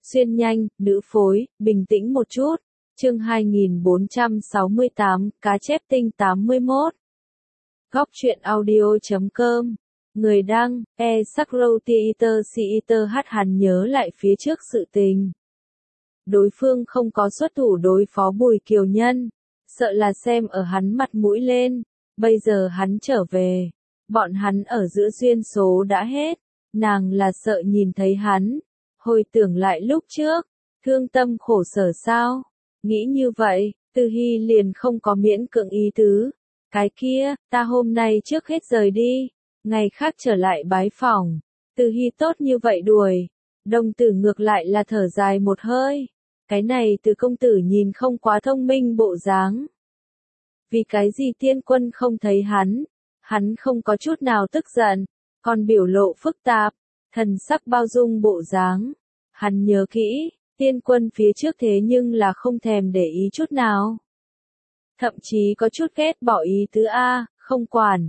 Xuyên nhanh, nữ phối, bình tĩnh một chút. Chương 2468, cá chép tinh 81. Góc truyện audio.com. Người đăng, Sakrotheater Hắn nhớ lại phía trước sự tình. Đối phương không có xuất thủ đối phó Bùi Kiều Nhân, sợ là xem ở hắn mặt mũi lên, bây giờ hắn trở về, bọn hắn ở giữa duyên số đã hết, nàng là sợ nhìn thấy hắn, hồi tưởng lại lúc trước, thương tâm khổ sở sao, nghĩ như vậy, Từ Hy liền không có miễn cưỡng ý tứ, cái kia, ta hôm nay trước hết rời đi, ngày khác trở lại bái phỏng, Từ Hy tốt như vậy đuổi, đồng tử ngược lại là thở dài một hơi. Cái này Từ công tử nhìn không quá thông minh bộ dáng. Vì cái gì Tiên Quân không thấy hắn không có chút nào tức giận, còn biểu lộ phức tạp, thần sắc bao dung bộ dáng. Hắn nhớ kỹ, Tiên Quân phía trước thế nhưng là không thèm để ý chút nào. Thậm chí có chút ghét bỏ ý tứ A, không quản.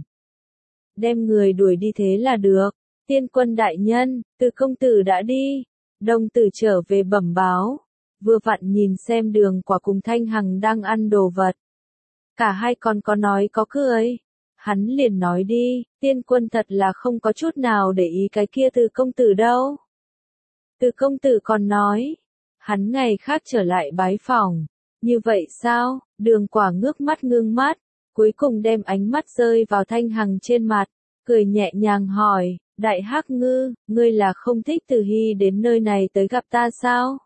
Đem người đuổi đi thế là được, Tiên Quân đại nhân, Từ công tử đã đi, đồng tử trở về bẩm báo. Vừa vặn nhìn xem Đường Quả cùng Thanh Hằng đang ăn đồ vật. Cả hai còn có nói có cười. Hắn liền nói đi, Tiên Quân thật là không có chút nào để ý cái kia Từ công tử đâu. Từ công tử còn nói, hắn ngày khác trở lại bái phỏng. Như vậy sao? Đường Quả ngước mắt ngưng mắt, cuối cùng đem ánh mắt rơi vào Thanh Hằng trên mặt, cười nhẹ nhàng hỏi, Đại Hắc Ngư, ngươi là không thích Từ Hy đến nơi này tới gặp ta sao?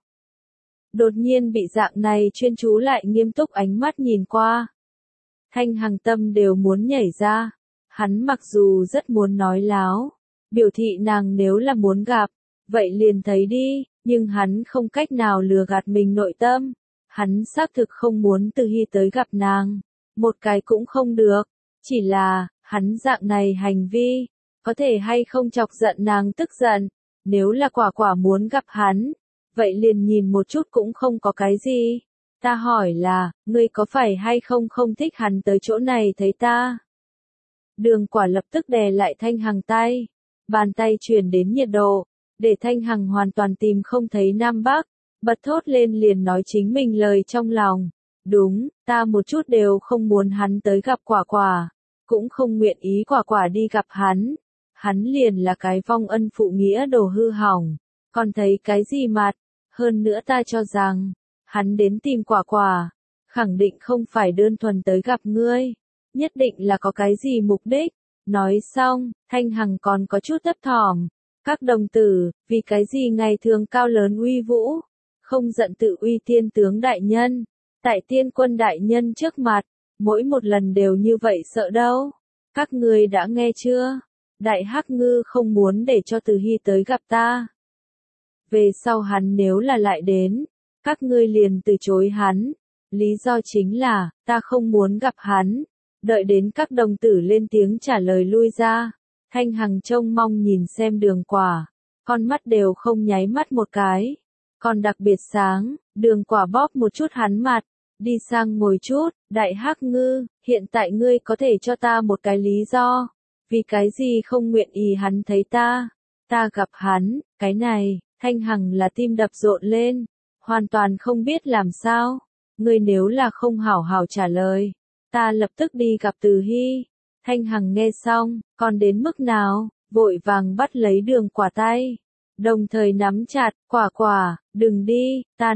Đột nhiên bị dạng này chuyên chú lại nghiêm túc ánh mắt nhìn qua. Thanh Hằng tâm đều muốn nhảy ra. Hắn mặc dù rất muốn nói láo, biểu thị nàng nếu là muốn gặp, vậy liền thấy đi, nhưng hắn không cách nào lừa gạt mình nội tâm. Hắn xác thực không muốn Từ Hy tới gặp nàng, một cái cũng không được, chỉ là, hắn dạng này hành vi, có thể hay không chọc giận nàng tức giận, nếu là quả muốn gặp hắn. Vậy liền nhìn một chút cũng không có cái gì. Ta hỏi là, ngươi có phải hay không không thích hắn tới chỗ này thấy ta? Đường Quả lập tức đè lại Thanh Hằng tay. Bàn tay truyền đến nhiệt độ, để Thanh Hằng hoàn toàn tìm không thấy Nam Bắc. Bật thốt lên liền nói chính mình lời trong lòng. Đúng, ta một chút đều không muốn hắn tới gặp Quả. Cũng không nguyện ý Quả đi gặp hắn. Hắn liền là cái vong ân phụ nghĩa đồ hư hỏng. Còn thấy cái gì mặt? Hơn nữa ta cho rằng, hắn đến tìm Quả, khẳng định không phải đơn thuần tới gặp ngươi, nhất định là có cái gì mục đích. Nói xong, Thanh Hằng còn có chút thấp thỏm. Các đồng tử, vì cái gì ngày thường cao lớn uy vũ, không giận tự uy Tiên tướng đại nhân, tại Tiên Quân đại nhân trước mặt, mỗi một lần đều như vậy sợ đâu. Các ngươi đã nghe chưa? Đại Hắc Ngư không muốn để cho Từ Hy tới gặp ta. Về sau hắn nếu là lại đến, các ngươi liền từ chối hắn. Lý do chính là, ta không muốn gặp hắn. Đợi đến các đồng tử lên tiếng trả lời lui ra. Thanh Hằng trông mong nhìn xem Đường Quả. Con mắt đều không nháy mắt một cái. Còn đặc biệt sáng, Đường Quả bóp một chút hắn mặt. Đi sang ngồi chút, Đại Hắc Ngư, hiện tại ngươi có thể cho ta một cái lý do. Vì cái gì không nguyện ý hắn thấy ta. Ta gặp hắn, cái này. Thanh Hằng là tim đập rộn lên, hoàn toàn không biết làm sao. Ngươi nếu là không hảo hảo trả lời, ta lập tức đi gặp Từ Hy. Thanh Hằng nghe xong, còn đến mức nào, vội vàng bắt lấy Đường Quả tay. Đồng thời nắm chặt, Quả, đừng đi, ta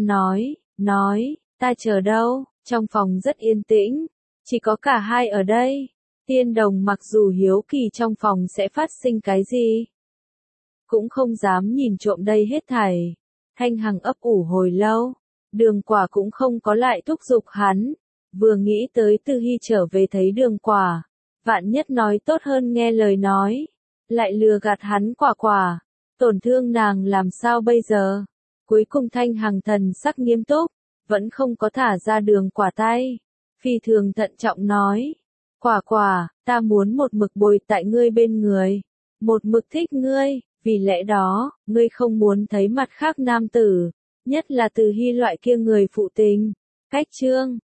nói, ta chờ đâu. Trong phòng rất yên tĩnh, chỉ có cả hai ở đây. Tiên Đồng mặc dù hiếu kỳ trong phòng sẽ phát sinh cái gì, cũng không dám nhìn trộm đây hết thảy. Thanh Hằng ấp ủ hồi lâu, Đường Quả cũng không có lại thúc giục hắn. Vừa nghĩ tới Từ Hy trở về thấy Đường Quả, vạn nhất nói tốt hơn nghe lời nói, lại lừa gạt hắn Quả, tổn thương nàng làm sao bây giờ? Cuối cùng Thanh Hằng thần sắc nghiêm túc, vẫn không có thả ra Đường Quả tay. Phi thường thận trọng nói, Quả, ta muốn một mực bồi tại ngươi bên người, một mực thích ngươi. Vì lẽ đó, ngươi không muốn thấy mặt khác nam tử, nhất là Từ Hy loại kia người phụ tình. Cách chương